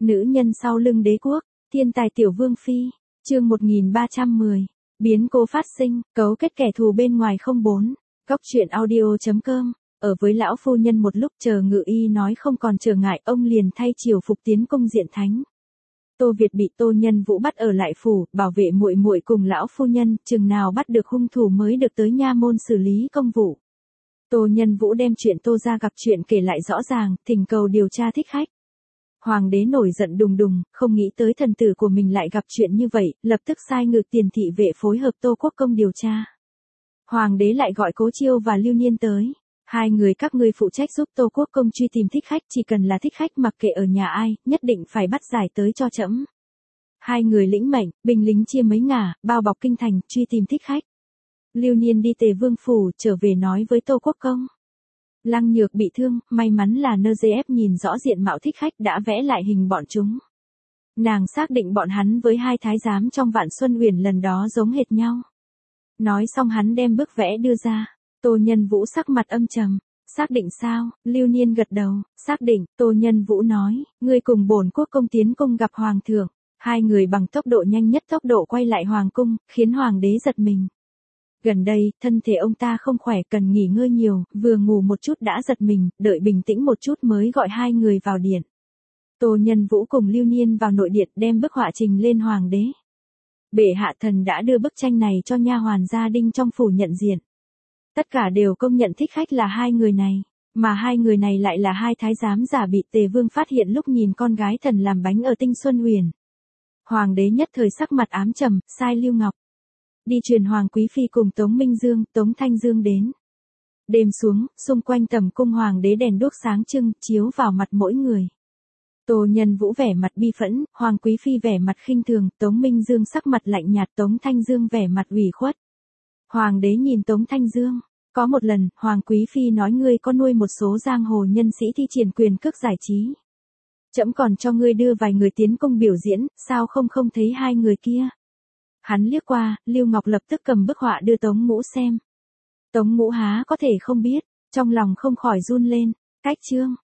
Nữ nhân sau lưng đế quốc, thiên tài tiểu vương phi, chương 1310, biến cố phát sinh, cấu kết kẻ thù bên ngoài 04, góc truyện audio.com, ở với lão phu nhân một lúc chờ ngự y nói không còn trở ngại ông liền thay triều phục tiến cung diện thánh. Tô Việt bị Tô Nhân Vũ bắt ở lại phủ, bảo vệ muội muội cùng lão phu nhân, chừng nào bắt được hung thủ mới được tới nha môn xử lý công vụ. Tô Nhân Vũ đem chuyện Tô gia gặp chuyện kể lại rõ ràng, thỉnh cầu điều tra thích khách. Hoàng đế nổi giận đùng đùng, không nghĩ tới thần tử của mình lại gặp chuyện như vậy, lập tức sai ngự tiền thị vệ phối hợp Tô Quốc Công điều tra. Hoàng đế lại gọi Cố Chiêu và Lưu Niên tới. Hai người các ngươi phụ trách giúp Tô Quốc Công truy tìm thích khách, chỉ cần là thích khách mặc kệ ở nhà ai, nhất định phải bắt giải tới cho trẫm. Hai người lĩnh mệnh, binh lính chia mấy ngả, bao bọc kinh thành, truy tìm thích khách. Lưu Niên đi Tề Vương phủ, trở về nói với Tô Quốc Công. Lăng Nhược bị thương, may mắn là NGF nhìn rõ diện mạo thích khách đã vẽ lại hình bọn chúng. Nàng xác định bọn hắn với hai thái giám trong Vạn Xuân Uyển lần đó giống hệt nhau. Nói xong hắn đem bức vẽ đưa ra. Tô Nhân Vũ sắc mặt âm trầm. Xác định sao? Lưu Niên gật đầu. Xác định. Tô Nhân Vũ nói, ngươi cùng bổn quốc công tiến cung gặp hoàng thượng. Hai người bằng tốc độ nhanh nhất tốc độ quay lại hoàng cung, khiến hoàng đế giật mình. Gần đây, thân thể ông ta không khỏe, cần nghỉ ngơi nhiều, vừa ngủ một chút đã giật mình, đợi bình tĩnh một chút mới gọi hai người vào điện. Tô Nhân Vũ cùng Lưu Niên vào nội điện đem bức họa trình lên hoàng đế. Bệ hạ thần đã đưa bức tranh này cho nha hoàn gia đình trong phủ nhận diện. Tất cả đều công nhận thích khách là hai người này, mà hai người này lại là hai thái giám giả bị Tề Vương phát hiện lúc nhìn con gái thần làm bánh ở Tinh Xuân Uyển. Hoàng đế nhất thời sắc mặt ám trầm, sai Lưu Ngọc đi truyền Hoàng Quý Phi cùng Tống Minh Dương, Tống Thanh Dương đến. Đêm xuống, xung quanh tầm cung hoàng đế đèn đuốc sáng trưng, chiếu vào mặt mỗi người. Tô Nhân Vũ vẻ mặt bi phẫn, Hoàng Quý Phi vẻ mặt khinh thường, Tống Minh Dương sắc mặt lạnh nhạt, Tống Thanh Dương vẻ mặt ủy khuất. Hoàng đế nhìn Tống Thanh Dương. Có một lần, Hoàng Quý Phi nói ngươi có nuôi một số giang hồ nhân sĩ thi triển quyền cước giải trí. Trẫm còn cho ngươi đưa vài người tiến cung biểu diễn, sao không thấy hai người kia. Hắn liếc qua, Lưu Ngọc lập tức cầm bức họa đưa Tống Ngũ xem. Tống Ngũ há có thể không biết, trong lòng không khỏi run lên. Cách chương,